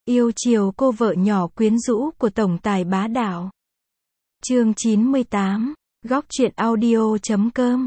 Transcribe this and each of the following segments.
Yêu chiều cô vợ nhỏ quyến rũ của tổng tài bá đạo. Chương 98, góc truyện audio.com.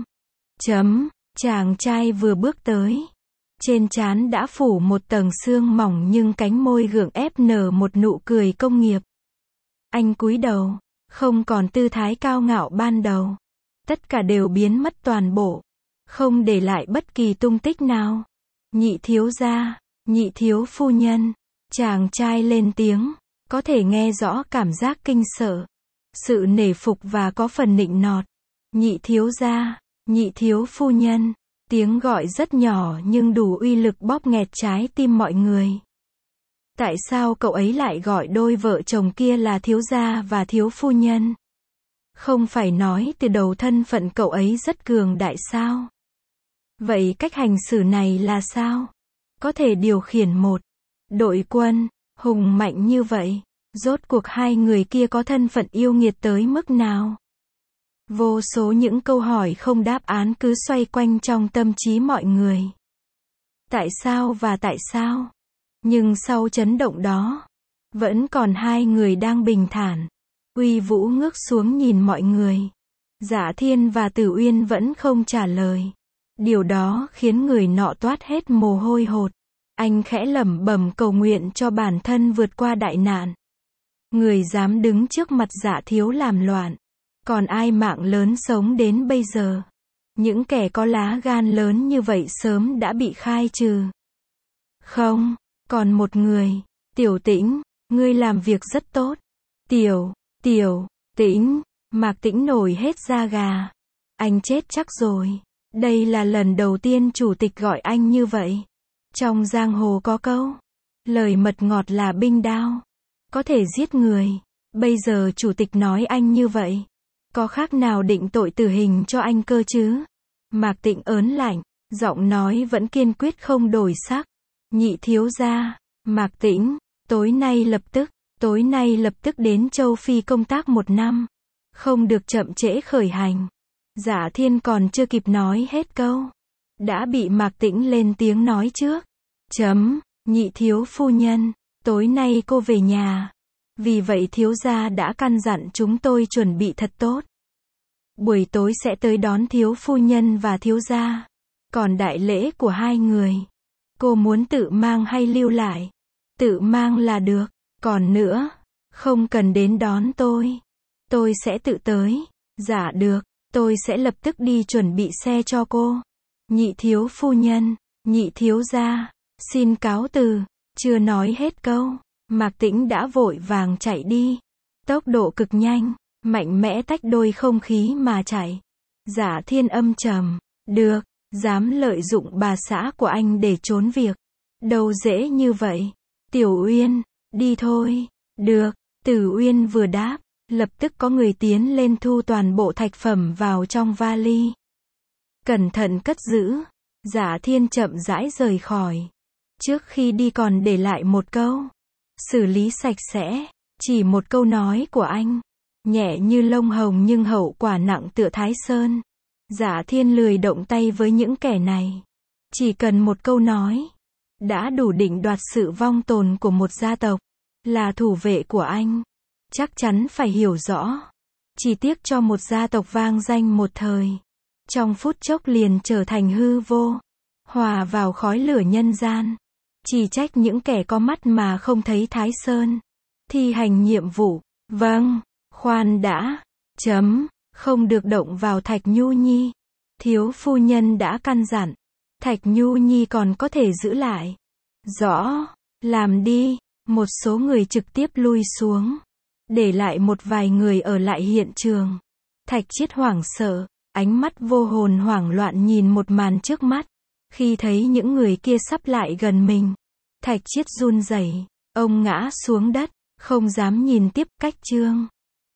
Chàng trai vừa bước tới. Trên trán đã phủ một tầng sương mỏng nhưng cánh môi gượng ép nở một nụ cười công nghiệp. Anh cúi đầu, không còn tư thái cao ngạo ban đầu. Tất cả đều biến mất toàn bộ, không để lại bất kỳ tung tích nào. Nhị thiếu gia, nhị thiếu phu nhân. Chàng trai lên tiếng, có thể nghe rõ cảm giác kinh sợ, sự nể phục và có phần nịnh nọt. Nhị thiếu gia, nhị thiếu phu nhân. Tiếng gọi rất nhỏ nhưng đủ uy lực bóp nghẹt trái tim mọi người. Tại sao cậu ấy lại gọi đôi vợ chồng kia là thiếu gia và thiếu phu nhân? Không phải nói từ đầu thân phận cậu ấy rất cường đại sao? Vậy cách hành xử này là sao? Có thể điều khiển một đội quân hùng mạnh như vậy, rốt cuộc hai người kia có thân phận yêu nghiệt tới mức nào? Vô số những câu hỏi không đáp án cứ xoay quanh trong tâm trí mọi người. Tại sao và tại sao? Nhưng sau chấn động đó, vẫn còn hai người đang bình thản, uy vũ ngước xuống nhìn mọi người. Dạ Thiên và Tử Uyên vẫn không trả lời. Điều đó khiến người nọ toát hết mồ hôi hột. Anh khẽ lẩm bẩm cầu nguyện cho bản thân vượt qua đại nạn. Người dám đứng trước mặt Dạ thiếu làm loạn. Còn ai mạng lớn sống đến bây giờ? Những kẻ có lá gan lớn như vậy sớm đã bị khai trừ. Không, còn một người. Tiểu Tĩnh, ngươi làm việc rất tốt. Tiểu Tĩnh, Mạc Tĩnh nổi hết da gà. Anh chết chắc rồi. Đây là lần đầu tiên chủ tịch gọi anh như vậy. Trong giang hồ có câu, lời mật ngọt là binh đao, có thể giết người. Bây giờ chủ tịch nói anh như vậy, có khác nào định tội tử hình cho anh cơ chứ? Mạc Tĩnh ớn lạnh, giọng nói vẫn kiên quyết không đổi sắc. Nhị thiếu gia, Mạc Tĩnh, tối nay lập tức đến châu Phi công tác 1 năm. Không được chậm trễ khởi hành. Dạ Thiên còn chưa kịp nói hết câu, đã bị Mạc Tĩnh lên tiếng nói trước. Nhị thiếu phu nhân, tối nay cô về nhà. Vì vậy thiếu gia đã căn dặn chúng tôi chuẩn bị thật tốt. Buổi tối sẽ tới đón thiếu phu nhân và thiếu gia. Còn đại lễ của hai người, cô muốn tự mang hay lưu lại? Tự mang là được. Còn nữa, không cần đến đón tôi sẽ tự tới. Dạ được, tôi sẽ lập tức đi chuẩn bị xe cho cô. Nhị thiếu phu nhân, nhị thiếu gia, xin cáo từ. Chưa nói hết câu, Mạc Tĩnh đã vội vàng chạy đi. Tốc độ cực nhanh, mạnh mẽ tách đôi không khí mà chạy. Dạ Thiên âm trầm, được, dám lợi dụng bà xã của anh để trốn việc. Đâu dễ như vậy. Tiểu Uyên, đi thôi. Được, Tử Uyên vừa đáp, lập tức có người tiến lên thu toàn bộ thạch phẩm vào trong vali. Cẩn thận cất giữ. Dạ Thiên chậm rãi rời khỏi. Trước khi đi còn để lại một câu. Xử lý sạch sẽ. Chỉ một câu nói của anh. Nhẹ như lông hồng nhưng hậu quả nặng tựa Thái Sơn. Dạ Thiên lười động tay với những kẻ này. Chỉ cần một câu nói, đã đủ định đoạt sự vong tồn của một gia tộc. Là thủ vệ của anh, chắc chắn phải hiểu rõ. Chỉ tiếc cho một gia tộc vang danh một thời, trong phút chốc liền trở thành hư vô, hòa vào khói lửa nhân gian. Chỉ trách những kẻ có mắt mà không thấy Thái Sơn. Thi hành nhiệm vụ. Vâng, khoan đã. Không được động vào Thạch Nhu Nhi. Thiếu phu nhân đã căn dặn. Thạch Nhu Nhi còn có thể giữ lại. Rõ, làm đi. Một số người trực tiếp lui xuống, để lại một vài người ở lại hiện trường. Thạch Chiết hoảng sợ, ánh mắt vô hồn hoảng loạn nhìn một màn trước mắt. Khi thấy những người kia sắp lại gần mình, Thạch Chiết run rẩy, ông ngã xuống đất, không dám nhìn tiếp. Cách chương